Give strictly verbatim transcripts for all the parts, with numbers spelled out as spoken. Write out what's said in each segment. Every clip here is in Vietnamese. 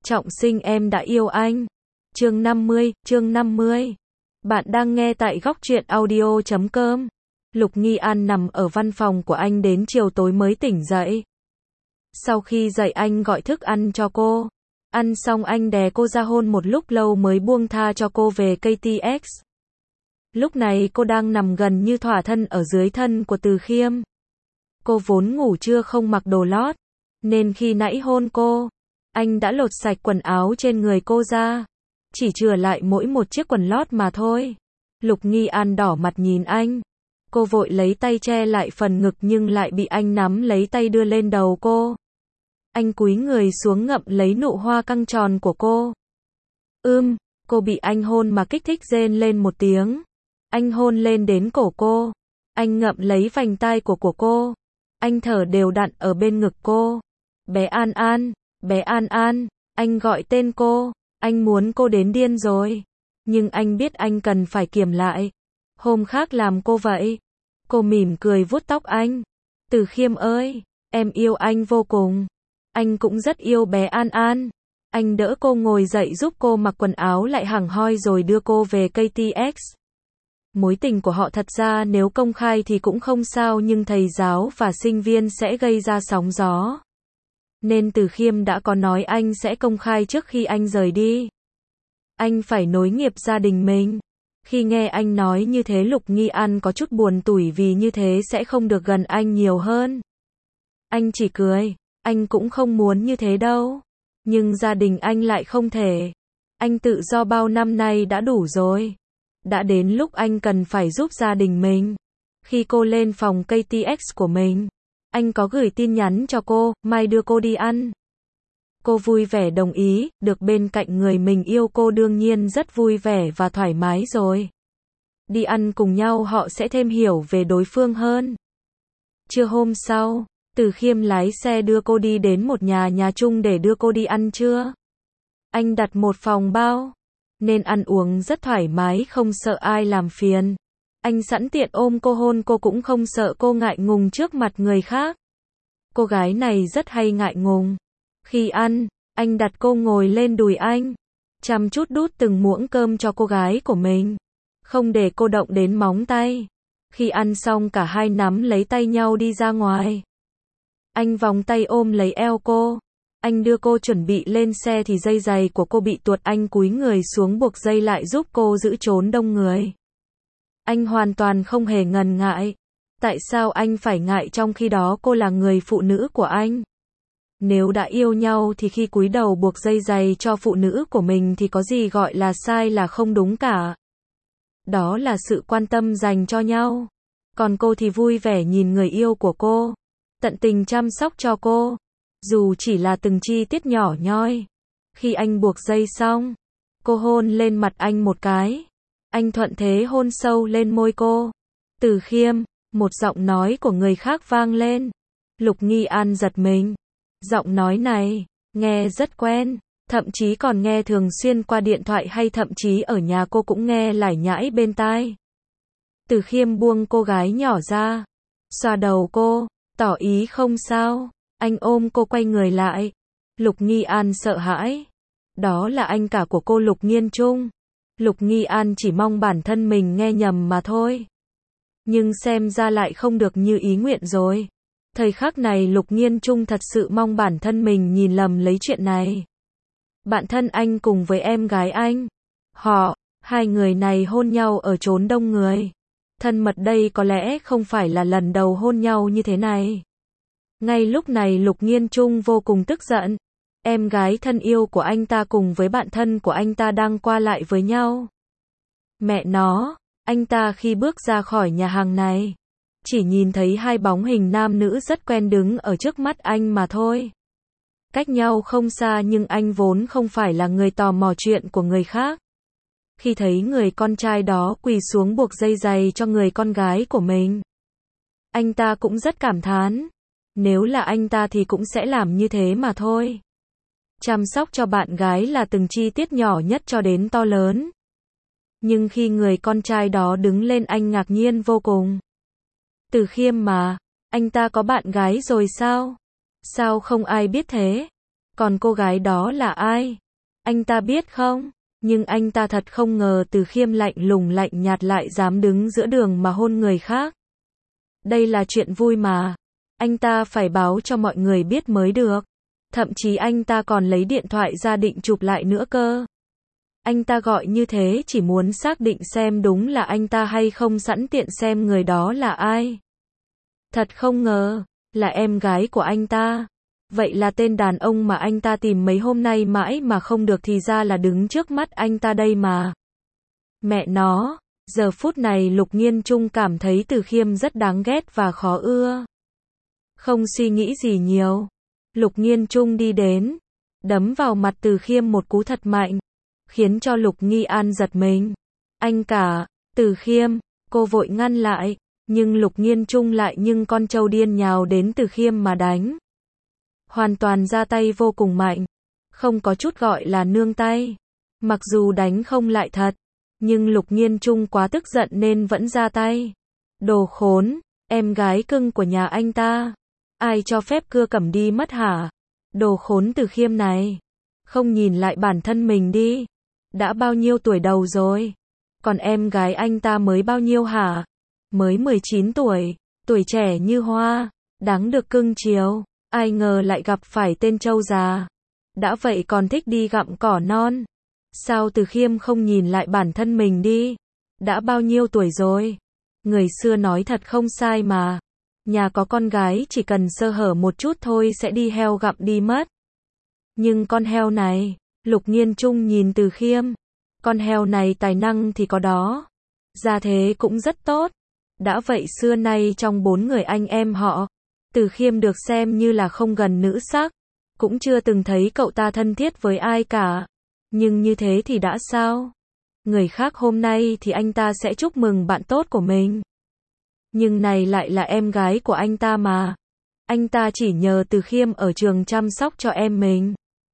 Trọng sinh em đã yêu anh. Chương năm mươi, chương năm mươi. Bạn đang nghe tại góc truyện audio chấm com. Lục Nghi An nằm ở văn phòng của anh đến chiều tối mới tỉnh dậy. Sau khi dậy anh gọi thức ăn cho cô. Ăn xong anh đè cô ra hôn một lúc lâu mới buông tha cho cô về ca tê ích. Lúc này cô đang nằm gần như thỏa thân ở dưới thân của Từ Khiêm. Cô vốn ngủ trưa không mặc đồ lót, nên khi nãy hôn cô, anh đã lột sạch quần áo trên người cô ra, chỉ chừa lại mỗi một chiếc quần lót mà thôi. Lục Nghi An đỏ mặt nhìn anh. Cô vội lấy tay che lại phần ngực nhưng lại bị anh nắm lấy tay đưa lên đầu cô. Anh cúi người xuống ngậm lấy nụ hoa căng tròn của cô. Ưm, cô bị anh hôn mà kích thích rên lên một tiếng. Anh hôn lên đến cổ cô. Anh ngậm lấy vành tai của của cô. Anh thở đều đặn ở bên ngực cô. Bé An An, bé An An, anh gọi tên cô. Anh muốn cô đến điên rồi. Nhưng anh biết anh cần phải kiềm lại. Hôm khác làm cô vậy. Cô mỉm cười vuốt tóc anh. Từ Khiêm ơi, em yêu anh vô cùng. Anh cũng rất yêu bé An An. Anh đỡ cô ngồi dậy giúp cô mặc quần áo lại hẳn hoi rồi đưa cô về ca tê ích. Mối tình của họ thật ra nếu công khai thì cũng không sao nhưng thầy giáo và sinh viên sẽ gây ra sóng gió. Nên Từ Khiêm đã có nói anh sẽ công khai trước khi anh rời đi. Anh phải nối nghiệp gia đình mình. Khi nghe anh nói như thế Lục Nghi An có chút buồn tủi vì như thế sẽ không được gần anh nhiều hơn. Anh chỉ cười, anh cũng không muốn như thế đâu. Nhưng gia đình anh lại không thể. Anh tự do bao năm nay đã đủ rồi. Đã đến lúc anh cần phải giúp gia đình mình. Khi cô lên phòng ca tê ích của mình, anh có gửi tin nhắn cho cô, mai đưa cô đi ăn. Cô vui vẻ đồng ý, được bên cạnh người mình yêu cô đương nhiên rất vui vẻ và thoải mái rồi. Đi ăn cùng nhau họ sẽ thêm hiểu về đối phương hơn. Trưa hôm sau, Từ Khiêm lái xe đưa cô đi đến một nhà nhà chung để đưa cô đi ăn trưa. Anh đặt một phòng bao, nên ăn uống rất thoải mái không sợ ai làm phiền. Anh sẵn tiện ôm cô hôn cô cũng không sợ cô ngại ngùng trước mặt người khác. Cô gái này rất hay ngại ngùng. Khi ăn, anh đặt cô ngồi lên đùi anh, chăm chút đút từng muỗng cơm cho cô gái của mình, không để cô động đến móng tay. Khi ăn xong cả hai nắm lấy tay nhau đi ra ngoài. Anh vòng tay ôm lấy eo cô. Anh đưa cô chuẩn bị lên xe thì dây giày của cô bị tuột, anh cúi người xuống buộc dây lại giúp cô giữ trốn đông người. Anh hoàn toàn không hề ngần ngại. Tại sao anh phải ngại trong khi đó cô là người phụ nữ của anh? Nếu đã yêu nhau thì khi cúi đầu buộc dây giày cho phụ nữ của mình thì có gì gọi là sai là không đúng cả. Đó là sự quan tâm dành cho nhau. Còn cô thì vui vẻ nhìn người yêu của cô, tận tình chăm sóc cho cô, dù chỉ là từng chi tiết nhỏ nhoi. Khi anh buộc dây xong, cô hôn lên mặt anh một cái. Anh thuận thế hôn sâu lên môi cô. Từ Khiêm, một giọng nói của người khác vang lên. Lục Nghi An giật mình. Giọng nói này, nghe rất quen, thậm chí còn nghe thường xuyên qua điện thoại hay thậm chí ở nhà cô cũng nghe lải nhải bên tai. Từ Khiêm buông cô gái nhỏ ra, xoa đầu cô, tỏ ý không sao. Anh ôm cô quay người lại. Lục Nghi An sợ hãi. Đó là anh cả của cô Lục Nghiên Trung. Lục Nghi An chỉ mong bản thân mình nghe nhầm mà thôi. Nhưng xem ra lại không được như ý nguyện rồi. Thời khắc này Lục Nghiên Trung thật sự mong bản thân mình nhìn lầm lấy chuyện này. Bạn thân anh cùng với em gái anh, họ, hai người này hôn nhau ở chốn đông người. Thân mật đây có lẽ không phải là lần đầu hôn nhau như thế này. Ngay lúc này Lục Nghiên Trung vô cùng tức giận. Em gái thân yêu của anh ta cùng với bạn thân của anh ta đang qua lại với nhau. Mẹ nó, anh ta khi bước ra khỏi nhà hàng này, chỉ nhìn thấy hai bóng hình nam nữ rất quen đứng ở trước mắt anh mà thôi. Cách nhau không xa nhưng anh vốn không phải là người tò mò chuyện của người khác. Khi thấy người con trai đó quỳ xuống buộc dây giày cho người con gái của mình, anh ta cũng rất cảm thán. Nếu là anh ta thì cũng sẽ làm như thế mà thôi. Chăm sóc cho bạn gái là từng chi tiết nhỏ nhất cho đến to lớn. Nhưng khi người con trai đó đứng lên anh ngạc nhiên vô cùng. Từ Khiêm mà, anh ta có bạn gái rồi sao? Sao không ai biết thế? Còn cô gái đó là ai? Anh ta biết không? Nhưng anh ta thật không ngờ Từ Khiêm lạnh lùng lạnh nhạt lại dám đứng giữa đường mà hôn người khác. Đây là chuyện vui mà. Anh ta phải báo cho mọi người biết mới được. Thậm chí anh ta còn lấy điện thoại ra định chụp lại nữa cơ. Anh ta gọi như thế chỉ muốn xác định xem đúng là anh ta hay không, sẵn tiện xem người đó là ai. Thật không ngờ, là em gái của anh ta. Vậy là tên đàn ông mà anh ta tìm mấy hôm nay mãi mà không được thì ra là đứng trước mắt anh ta đây mà. Mẹ nó, giờ phút này Lục Nghiên Trung cảm thấy Từ Khiêm rất đáng ghét và khó ưa. Không suy nghĩ gì nhiều, Lục Nghiên Trung đi đến, đấm vào mặt Từ Khiêm một cú thật mạnh, khiến cho Lục Nghi An giật mình. Anh cả, Từ Khiêm, cô vội ngăn lại, nhưng Lục Nghiên Trung lại nhưng con trâu điên nhào đến Từ Khiêm mà đánh. Hoàn toàn ra tay vô cùng mạnh, không có chút gọi là nương tay. Mặc dù đánh không lại thật, nhưng Lục Nghiên Trung quá tức giận nên vẫn ra tay. Đồ khốn, em gái cưng của nhà anh ta, ai cho phép cưa cẩm đi mất hả? Đồ khốn Từ Khiêm này, không nhìn lại bản thân mình đi. Đã bao nhiêu tuổi đầu rồi? Còn em gái anh ta mới bao nhiêu hả? Mới mười chín tuổi, tuổi trẻ như hoa, đáng được cưng chiều. Ai ngờ lại gặp phải tên trâu già. Đã vậy còn thích đi gặm cỏ non. Sao Từ Khiêm không nhìn lại bản thân mình đi? Đã bao nhiêu tuổi rồi? Người xưa nói thật không sai mà. Nhà có con gái chỉ cần sơ hở một chút thôi sẽ đi heo gặm đi mất. Nhưng con heo này, Lục Nghiên Trung nhìn Từ Khiêm. Con heo này tài năng thì có đó. Gia thế cũng rất tốt. Đã vậy xưa nay trong bốn người anh em họ, Từ Khiêm được xem như là không gần nữ sắc. Cũng chưa từng thấy cậu ta thân thiết với ai cả. Nhưng như thế thì đã sao? Người khác hôm nay thì anh ta sẽ chúc mừng bạn tốt của mình. Nhưng này lại là em gái của anh ta mà. Anh ta chỉ nhờ Từ Khiêm ở trường chăm sóc cho em mình.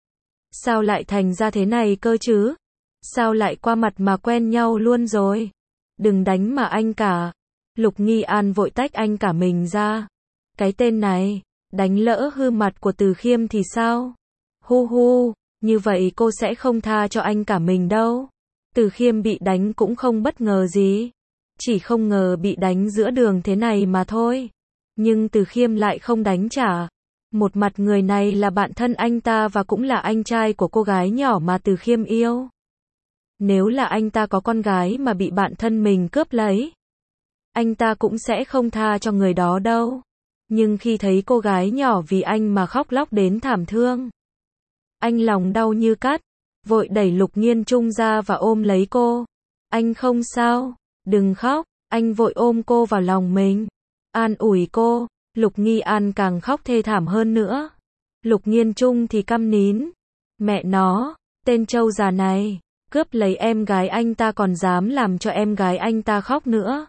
Sao lại thành ra thế này cơ chứ? Sao lại qua mặt mà quen nhau luôn rồi? Đừng đánh mà anh cả. Lục Nghi An vội tách anh cả mình ra. Cái tên này, đánh lỡ hư mặt của Từ Khiêm thì sao? Hu hu, như vậy cô sẽ không tha cho anh cả mình đâu. Từ Khiêm bị đánh cũng không bất ngờ gì. Chỉ không ngờ bị đánh giữa đường thế này mà thôi. Nhưng Từ Khiêm lại không đánh trả. Một mặt người này là bạn thân anh ta và cũng là anh trai của cô gái nhỏ mà Từ Khiêm yêu. Nếu là anh ta có con gái mà bị bạn thân mình cướp lấy, anh ta cũng sẽ không tha cho người đó đâu. Nhưng khi thấy cô gái nhỏ vì anh mà khóc lóc đến thảm thương, anh lòng đau như cắt, vội đẩy Lục Nghiên Trung ra và ôm lấy cô. Anh không sao, đừng khóc, anh vội ôm cô vào lòng mình, an ủi cô. Lục Nghi An càng khóc thê thảm hơn nữa. Lục Nghiên Trung thì câm nín. Mẹ nó, tên trâu già này, cướp lấy em gái anh ta còn dám làm cho em gái anh ta khóc nữa.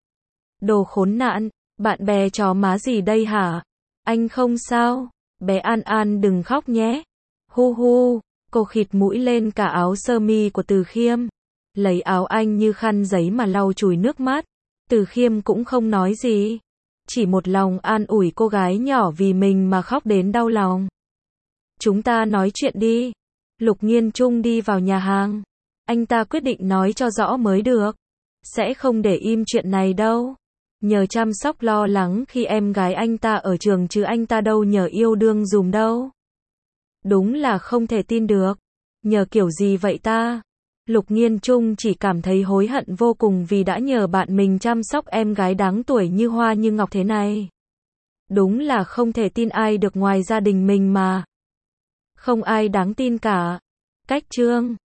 Đồ khốn nạn, bạn bè chó má gì đây hả? Anh không sao, bé An An đừng khóc nhé. Hu hu, cô khịt mũi lên cả áo sơ mi của Từ Khiêm, lấy áo anh như khăn giấy mà lau chùi nước mắt. Từ Khiêm cũng không nói gì, chỉ một lòng an ủi cô gái nhỏ vì mình mà khóc đến đau lòng. Chúng ta nói chuyện đi. Lục Nghiên Trung đi vào nhà hàng. Anh ta quyết định nói cho rõ mới được. Sẽ không để im chuyện này đâu. Nhờ chăm sóc lo lắng khi em gái anh ta ở trường chứ anh ta đâu nhờ yêu đương dùm đâu. Đúng là không thể tin được. Nhờ kiểu gì vậy ta? Lục Nghiên Trung chỉ cảm thấy hối hận vô cùng vì đã nhờ bạn mình chăm sóc em gái đáng tuổi như hoa như ngọc thế này. Đúng là không thể tin ai được ngoài gia đình mình mà. Không ai đáng tin cả. Cách chương